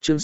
Chương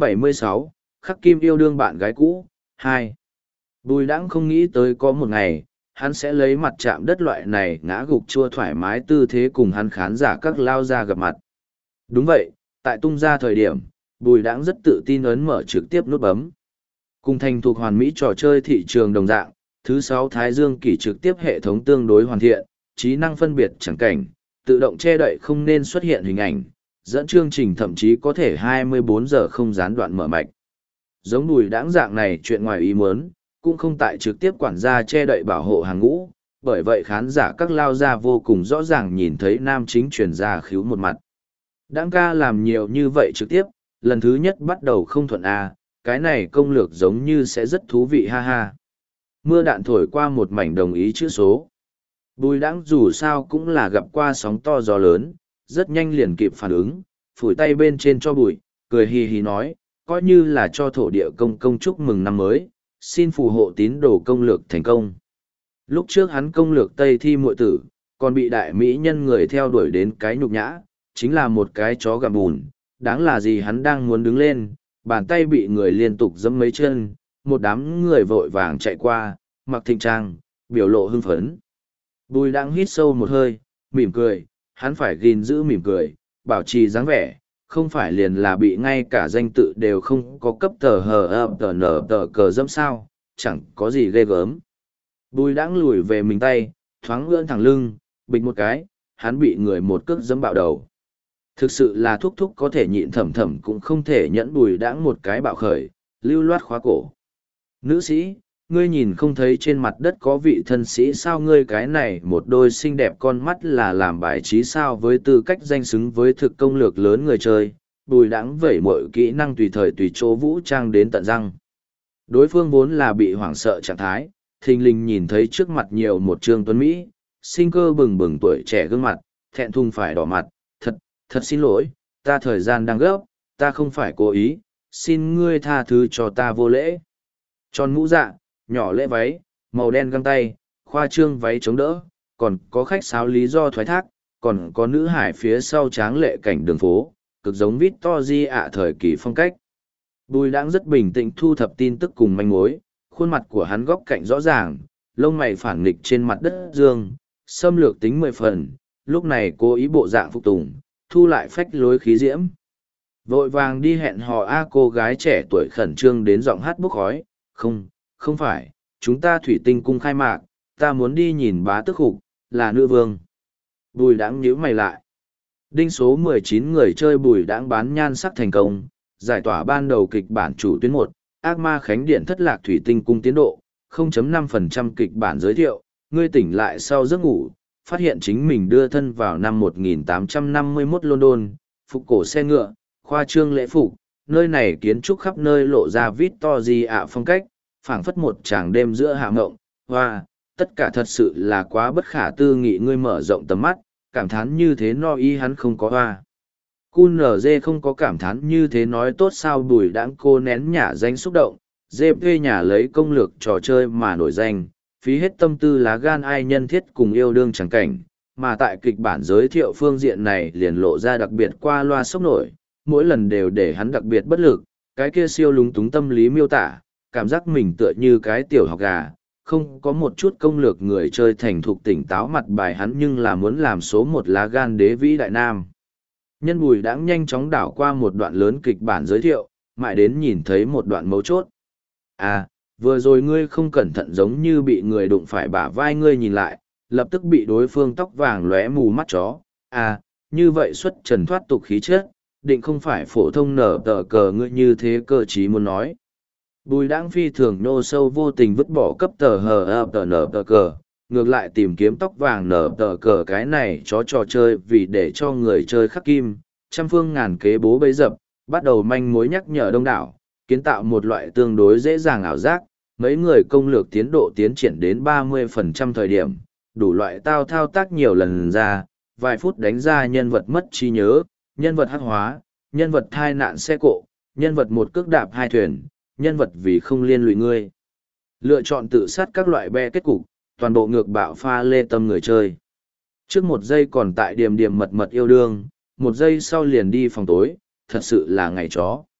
676, Khắc Kim yêu đương bạn gái cũ, 2. Bùi đãng không nghĩ tới có một ngày, hắn sẽ lấy mặt chạm đất loại này ngã gục chua thoải mái tư thế cùng hắn khán giả các lao ra gặp mặt. Đúng vậy, tại tung ra thời điểm, bùi đãng rất tự tin ấn mở trực tiếp nút bấm. Cùng thành thuộc hoàn mỹ trò chơi thị trường đồng dạng, thứ 6 Thái Dương kỷ trực tiếp hệ thống tương đối hoàn thiện, trí năng phân biệt chẳng cảnh, tự động che đậy không nên xuất hiện hình ảnh, dẫn chương trình thậm chí có thể 24 giờ không gián đoạn mở mạch. Giống bùi đãng dạng này chuyện ngoài ý muốn, cũng không tại trực tiếp quản gia che đậy bảo hộ hàng ngũ, bởi vậy khán giả các lao gia vô cùng rõ ràng nhìn thấy nam chính truyền ra khíu một mặt. Đãng ca làm nhiều như vậy trực tiếp, lần thứ nhất bắt đầu không thuận A, cái này công lược giống như sẽ rất thú vị ha ha. Mưa đạn thổi qua một mảnh đồng ý chữ số. Bùi đãng dù sao cũng là gặp qua sóng to gió lớn, rất nhanh liền kịp phản ứng, phủi tay bên trên cho bụi, cười hì hì nói, coi như là cho thổ địa công công chúc mừng năm mới, xin phù hộ tín đồ công lược thành công. Lúc trước hắn công lược Tây Thi muội tử, còn bị đại mỹ nhân người theo đuổi đến cái nhục nhã, chính là một cái chó gặm bùn, đáng là gì hắn đang muốn đứng lên, bàn tay bị người liên tục giẫm mấy chân, một đám người vội vàng chạy qua, mặc thịnh trang, biểu lộ hưng phấn. Bùi đang hít sâu một hơi, mỉm cười, hắn phải gìn giữ mỉm cười, bảo trì dáng vẻ, không phải liền là bị ngay cả danh tự đều không có cấp tờ hờ ập tờ nở tờ cờ dẫm sao, chẳng có gì ghê gớm. Bùi đãng lùi về mình tay, thoáng ưỡn thẳng lưng, bịch một cái, hắn bị người một cước dẫm bạo đầu. Thực sự là thúc thúc có thể nhịn thầm thầm cũng không thể nhẫn bùi đãng một cái bạo khởi, lưu loát khóa cổ. Nữ sĩ, ngươi nhìn không thấy trên mặt đất có vị thân sĩ sao, ngươi cái này một đôi xinh đẹp con mắt là làm bài trí sao, với tư cách danh xứng với thực công lược lớn người chơi, bùi đãng vẩy mọi kỹ năng tùy thời tùy chỗ vũ trang đến tận răng. Đối phương vốn là bị hoảng sợ trạng thái, thình lình nhìn thấy trước mặt nhiều một trương tuấn Mỹ, sinh cơ bừng bừng tuổi trẻ gương mặt, thẹn thùng phải đỏ mặt, thật xin lỗi, ta thời gian đang gấp, ta không phải cố ý, xin ngươi tha thứ cho ta vô lễ. Tròn mũ dạ, nhỏ lễ váy, màu đen găng tay, khoa trương váy chống đỡ, còn có khách sáo lý do thoái thác, còn có nữ hải phía sau tráng lệ cảnh đường phố, cực giống Victory ạ thời kỳ phong cách. Bùi đãng rất bình tĩnh thu thập tin tức cùng manh mối, khuôn mặt của hắn góc cạnh rõ ràng, lông mày phản nghịch trên mặt đất dương, xâm lược tính 10 phần, lúc này cố ý bộ dạng phục tùng, thu lại phách lối khí diễm. Vội vàng đi hẹn hò cô gái trẻ tuổi khẩn trương đến giọng hát bốc khói, không phải, chúng ta thủy tinh cung khai mạc, ta muốn đi nhìn bá tước hục, là nữ vương. Bùi đãng nhíu mày lại. Đinh số 19 người chơi bùi đãng bán nhan sắc thành công, giải tỏa ban đầu kịch bản chủ tuyến 1, ác ma khánh điện thất lạc thủy tinh cung tiến độ, 0.5% kịch bản giới thiệu, ngươi tỉnh lại sau giấc ngủ, phát hiện chính mình đưa thân vào năm 1851 London, phục cổ xe ngựa, khoa trương lễ phục, nơi này kiến trúc khắp nơi lộ ra Victory ạ phong cách, phảng phất một tràng đêm giữa hạ ngộng, hoa, tất cả thật sự là quá bất khả tư nghị. Ngươi mở rộng tầm mắt, cảm thán như thế no ý hắn không có hoa. QNZ không có cảm thán như thế nói tốt sao, bùi đãng cô nén nhả danh xúc động, dê thuê nhà lấy công lược trò chơi mà nổi danh, phí hết tâm tư lá gan ai nhân thiết cùng yêu đương chẳng cảnh, mà tại kịch bản giới thiệu phương diện này liền lộ ra đặc biệt qua loa sốc nổi, mỗi lần đều để hắn đặc biệt bất lực, cái kia siêu lúng túng tâm lý miêu tả, cảm giác mình tựa như cái tiểu học gà, không có một chút công lược người chơi thành thục tỉnh táo mặt bài hắn nhưng là muốn làm số một lá gan đế vĩ đại nam. Nhân bùi đãng nhanh chóng đảo qua một đoạn lớn kịch bản giới thiệu, mãi đến nhìn thấy một đoạn mấu chốt. Vừa rồi ngươi không cẩn thận giống như bị người đụng phải bả vai, ngươi nhìn lại, lập tức bị đối phương tóc vàng lóe mù mắt chó. Như vậy xuất trần thoát tục khí chất, định không phải phổ thông nở tờ cờ ngươi như thế cơ chí muốn nói. Bùi đãng phi thường nô sâu vô tình vứt bỏ cấp tờ hờ ập tờ nở tờ cờ, ngược lại tìm kiếm tóc vàng nở tờ cờ cái này chó trò chơi vì để cho người chơi khắc kim, trăm phương ngàn kế bố bấy dập, bắt đầu manh mối nhắc nhở đông đảo, kiến tạo một loại tương đối dễ dàng ảo giác, mấy người công lược tiến độ tiến triển đến 30% thời điểm, đủ loại thao tác nhiều lần ra, vài phút đánh ra nhân vật mất trí nhớ, nhân vật hắc hóa, nhân vật thai nạn xe cộ, nhân vật một cước đạp hai thuyền, nhân vật vì không liên lụy ngươi. Lựa chọn tự sát các loại be kết cục, toàn bộ ngược bạo pha lê tâm người chơi. Trước một giây còn tại điểm mật yêu đương, một giây sau liền đi phòng tối, thật sự là ngày chó.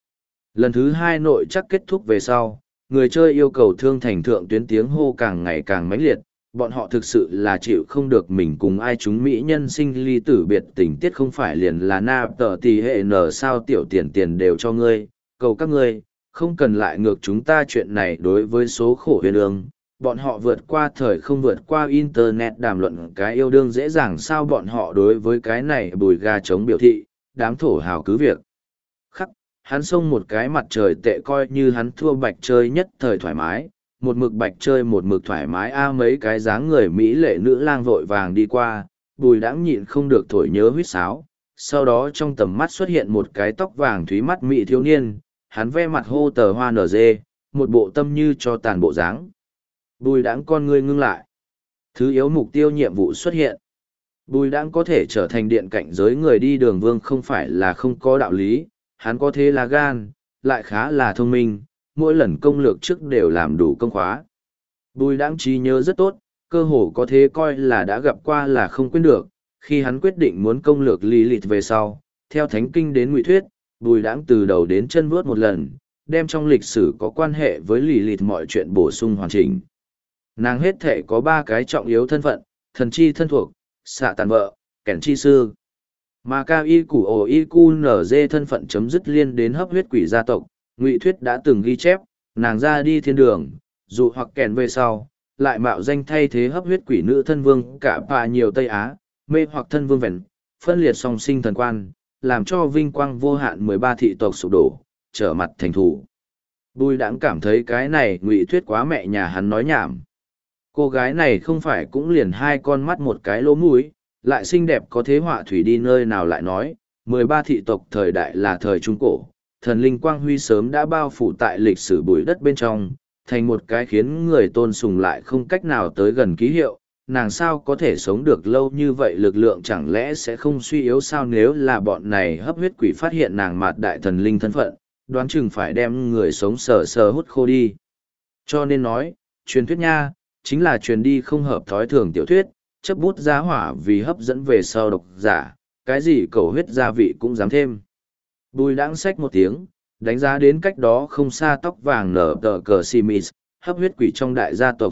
Lần thứ hai nội chắc kết thúc về sau, người chơi yêu cầu thương thành thượng tuyến tiếng hô càng ngày càng mãnh liệt, bọn họ thực sự là chịu không được mình cùng ai chúng mỹ nhân sinh ly tử biệt, tình tiết không phải liền là na tờ tì hệ nở sao tiểu tiền tiền đều cho ngươi, cầu các ngươi, không cần lại ngược chúng ta chuyện này. Đối với số khổ huyền ương, bọn họ vượt qua thời không vượt qua internet đàm luận cái yêu đương dễ dàng sao, bọn họ đối với cái này bùi gà chống biểu thị, đám thổ hào cứ việc. Khắc, hắn xông một cái mặt trời tệ coi như hắn thua bạch chơi nhất thời thoải mái, một mực bạch chơi một mực thoải mái a mấy cái dáng người mỹ lệ nữ lang vội vàng đi qua, bùi đãng nhịn không được thổi nhớ huýt sáo, sau đó trong tầm mắt xuất hiện một cái tóc vàng thúy mắt mỹ thiếu niên, hắn ve mặt hô tờ hoa nở dê, một bộ tâm như cho tàn bộ dáng. Bùi đãng con ngươi ngưng lại. Thứ yếu mục tiêu nhiệm vụ xuất hiện. Bùi đãng có thể trở thành điện cảnh giới người đi đường vương không phải là không có đạo lý, hắn có thế là gan, lại khá là thông minh, mỗi lần công lược trước đều làm đủ công khóa. Bùi đãng trí nhớ rất tốt, cơ hồ có thế coi là đã gặp qua là không quên được, khi hắn quyết định muốn công lược Lilith về sau, theo thánh kinh đến ngụy thuyết, bùi đãng từ đầu đến chân vuốt một lần, đem trong lịch sử có quan hệ với Lilith mọi chuyện bổ sung hoàn chỉnh. Nàng hết thể có 3 cái trọng yếu thân phận, thần chi thân thuộc, xạ tàn vợ, kẻn chi sư. Mà cao y củ ổ y cu nở dê thân phận chấm dứt liên đến hấp huyết quỷ gia tộc, ngụy thuyết đã từng ghi chép, nàng ra đi thiên đường, dù hoặc kèn về sau, lại mạo danh thay thế hấp huyết quỷ nữ thân vương cả bà nhiều Tây Á, mê hoặc thân vương vẹn, phân liệt song sinh thần quan, làm cho vinh quang vô hạn 13 thị tộc sụp đổ, trở mặt thành thủ. Bùi đãng cảm thấy cái này ngụy thuyết quá mẹ nhà hắn nói nhảm. Cô gái này không phải cũng liền 2 con mắt một cái lỗ mũi, lại xinh đẹp có thế họa thủy đi nơi nào lại nói, 13 thị tộc thời đại là thời Trung Cổ, thần linh quang huy sớm đã bao phủ tại lịch sử bụi đất bên trong, thành một cái khiến người tôn sùng lại không cách nào tới gần ký hiệu. Nàng sao có thể sống được lâu như vậy, lực lượng chẳng lẽ sẽ không suy yếu sao? Nếu là bọn này hấp huyết quỷ phát hiện nàng mạt đại thần linh thân phận, đoán chừng phải đem người sống sờ sờ hút khô đi. Cho nên nói, truyền thuyết nha, chính là truyền đi không hợp thói thường tiểu thuyết, chấp bút giá hỏa vì hấp dẫn về sau độc giả, cái gì cầu huyết gia vị cũng dám thêm. Bùi đãng xách một tiếng, đánh giá đến cách đó không xa tóc vàng nở tờ cờ Simis, hấp huyết quỷ trong đại gia tộc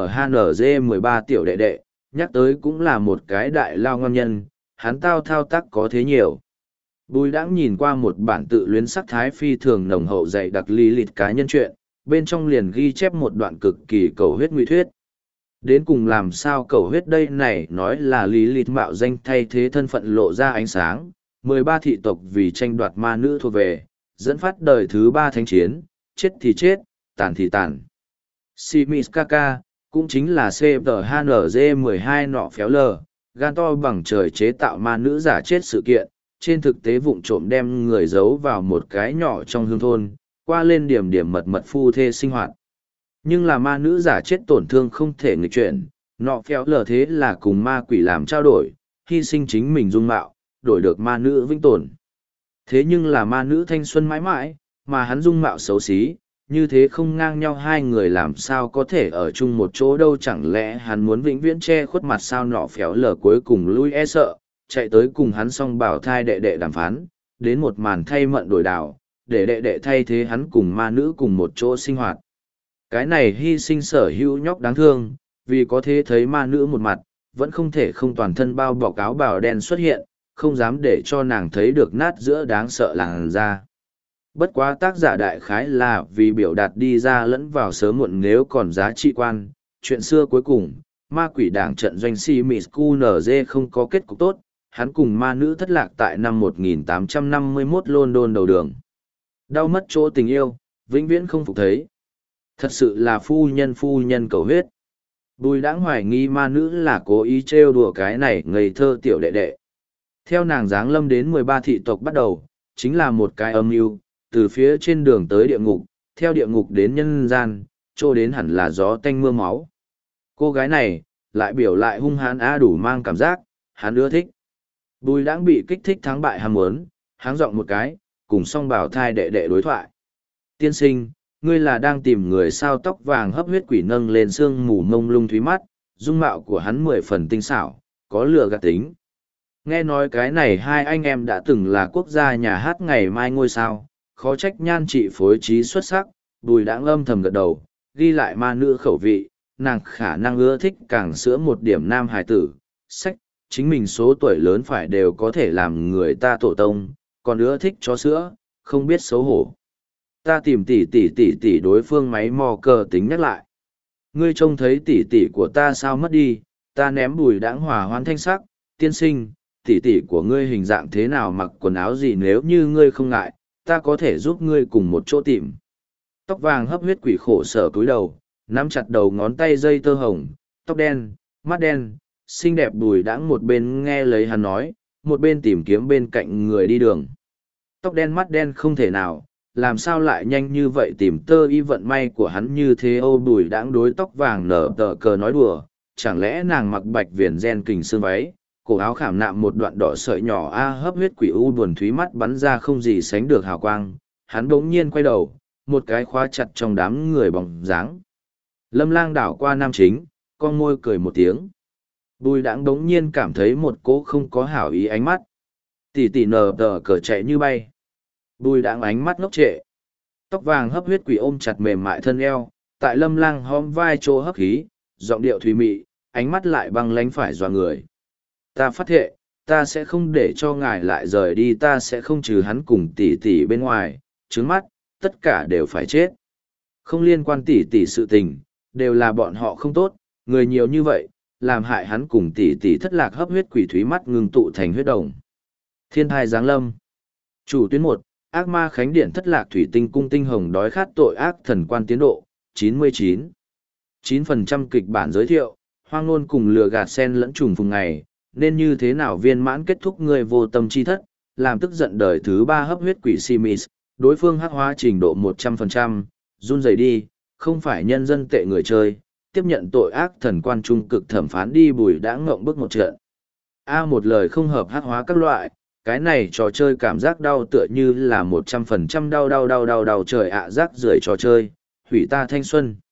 CTHNG 13 tiểu đệ đệ, nhắc tới cũng là một cái đại lao ngon nhân, hắn tao thao tác có thế nhiều. Bùi đãng nhìn qua một bản tự luyến sắc thái phi thường nồng hậu dạy đặc Lilith cá nhân chuyện, bên trong liền ghi chép một đoạn cực kỳ cầu huyết nguy thuyết. Đến cùng làm sao cầu huyết đây này nói là Lilith mạo danh thay thế thân phận lộ ra ánh sáng, 13 thị tộc vì tranh đoạt ma nữ thuộc về, dẫn phát đời thứ 3 thánh chiến, chết thì chết, tàn thì tàn. Simis Kaka, cũng chính là CTHNG12 nọ phéo lờ, gan to bằng trời chế tạo ma nữ giả chết sự kiện, trên thực tế vụng trộm đem người giấu vào một cái nhỏ trong hương thôn, qua lên điểm điểm mật mật phu thê sinh hoạt. Nhưng là ma nữ giả chết tổn thương không thể nghịch chuyển, nọ phéo lờ thế là cùng ma quỷ làm trao đổi, hy sinh chính mình dung mạo, đổi được ma nữ vĩnh tồn. Thế nhưng là ma nữ thanh xuân mãi mãi, mà hắn dung mạo xấu xí, như thế không ngang nhau, hai người làm sao có thể ở chung một chỗ đâu, chẳng lẽ hắn muốn vĩnh viễn che khuất mặt sao? Nọ phéo lờ cuối cùng lui e sợ, chạy tới cùng hắn song bảo thai đệ đệ đàm phán, đến một màn thay mận đổi đảo, để đệ đệ thay thế hắn cùng ma nữ cùng một chỗ sinh hoạt. Cái này hy sinh sở hữu nhóc đáng thương, vì có thể thấy ma nữ một mặt, vẫn không thể không toàn thân bao bọc áo bào đen xuất hiện, không dám để cho nàng thấy được nát giữa đáng sợ làn da. Bất quá tác giả đại khái là vì biểu đạt đi ra lẫn vào sớm muộn nếu còn giá trị quan, chuyện xưa cuối cùng, ma quỷ đảng trận doanh Simis QNZ không có kết cục tốt, hắn cùng ma nữ thất lạc tại năm 1851 London đầu đường. Đau mất chỗ tình yêu, vĩnh viễn không phục thấy. Thật sự là phu nhân cầu huyết. Bùi đãng hoài nghi ma nữ là cố ý trêu đùa cái này ngây thơ tiểu đệ đệ. Theo nàng giáng lâm đến 13 thị tộc bắt đầu, chính là một cái âm mưu từ phía trên đường tới địa ngục, theo địa ngục đến nhân gian, trô đến hẳn là gió tanh mưa máu. Cô gái này, lại biểu lại hung hãn đủ mang cảm giác, hắn ưa thích. Bùi đãng bị kích thích thắng bại ham muốn, háng giọng một cái, cùng song bảo thai đệ đệ đối thoại. Tiên sinh, ngươi là đang tìm người sao? Tóc vàng hấp huyết quỷ nâng lên sương mù mông lung thúy mắt, dung mạo của hắn 10 phần tinh xảo, có lừa gạt tính. Nghe nói cái này hai anh em đã từng là quốc gia nhà hát ngày mai ngôi sao, khó trách nhan trị phối trí xuất sắc, Bùi Đãng âm thầm gật đầu, ghi lại ma nữ khẩu vị, nàng khả năng ưa thích càng sữa một điểm nam hài tử, sách, chính mình số tuổi lớn phải đều có thể làm người ta tổ tông, còn ưa thích chó sữa, không biết xấu hổ. Ta tìm tỷ đối phương máy mò cờ tính nhắc lại. Ngươi trông thấy tỷ của ta sao mất đi, ta ném Bùi Đãng hòa hoãn thanh sắc, tiên sinh, tỷ của ngươi hình dạng thế nào, mặc quần áo gì, nếu như ngươi không ngại, ta có thể giúp ngươi cùng một chỗ tìm. Tóc vàng hấp huyết quỷ khổ sở cúi đầu, nắm chặt đầu ngón tay dây tơ hồng, tóc đen, mắt đen, xinh đẹp Bùi Đãng một bên nghe lấy hắn nói, một bên tìm kiếm bên cạnh người đi đường. Tóc đen mắt đen không thể nào, làm sao lại nhanh như vậy, tìm tơ y vận may của hắn như thế. Ô Bùi Đãng đối tóc vàng nở tờ cờ nói đùa, chẳng lẽ nàng mặc bạch viền gen kình xương váy, cổ áo khảm nạm một đoạn đỏ sợi nhỏ. Hấp huyết quỷ u buồn thúy mắt bắn ra không gì sánh được hào quang, hắn bỗng nhiên quay đầu, một cái khóa chặt trong đám người bóng dáng. Lâm Lang đảo qua nam chính, con môi cười một tiếng. Bùi Đãng đống nhiên cảm thấy một cỗ không có hảo ý ánh mắt. Tỷ nở tờ cờ chạy như bay. Bùi Đãng ánh mắt ngốc trệ. Tóc vàng hấp huyết quỷ ôm chặt mềm mại thân eo, tại Lâm Lang hóm vai chỗ hấp khí, giọng điệu thùy mị, ánh mắt lại băng lánh phải dọa người. Ta phát thệ, ta sẽ không để cho ngài lại rời đi, ta sẽ không trừ hắn cùng tỷ bên ngoài, trứng mắt, tất cả đều phải chết. Không liên quan tỷ sự tình, đều là bọn họ không tốt, người nhiều như vậy, làm hại hắn cùng tỷ thất lạc. Hấp huyết quỷ thúy mắt ngưng tụ thành huyết đồng. Thiên thai giáng lâm. Chủ tuyến 1, ác ma khánh điện thất lạc thủy tinh cung tinh hồng đói khát tội ác thần quan tiến độ, 99. 9% kịch bản giới thiệu, hoang ngôn cùng lừa gạt sen lẫn trùng phùng ngày, nên như thế nào viên mãn kết thúc người vô tâm chi thất, làm tức giận đời thứ 3 hấp huyết quỷ Simis, đối phương hắc hóa trình độ 100%, run rẩy đi, không phải nhân dân tệ người chơi, tiếp nhận tội ác thần quan trung cực thẩm phán đi. Bùi Đãng ngộng bức một trận. Một lời không hợp hắc hóa các loại, cái này trò chơi cảm giác đau tựa như là 100% đau trời ạ, rác rưởi trò chơi, hủy ta thanh xuân.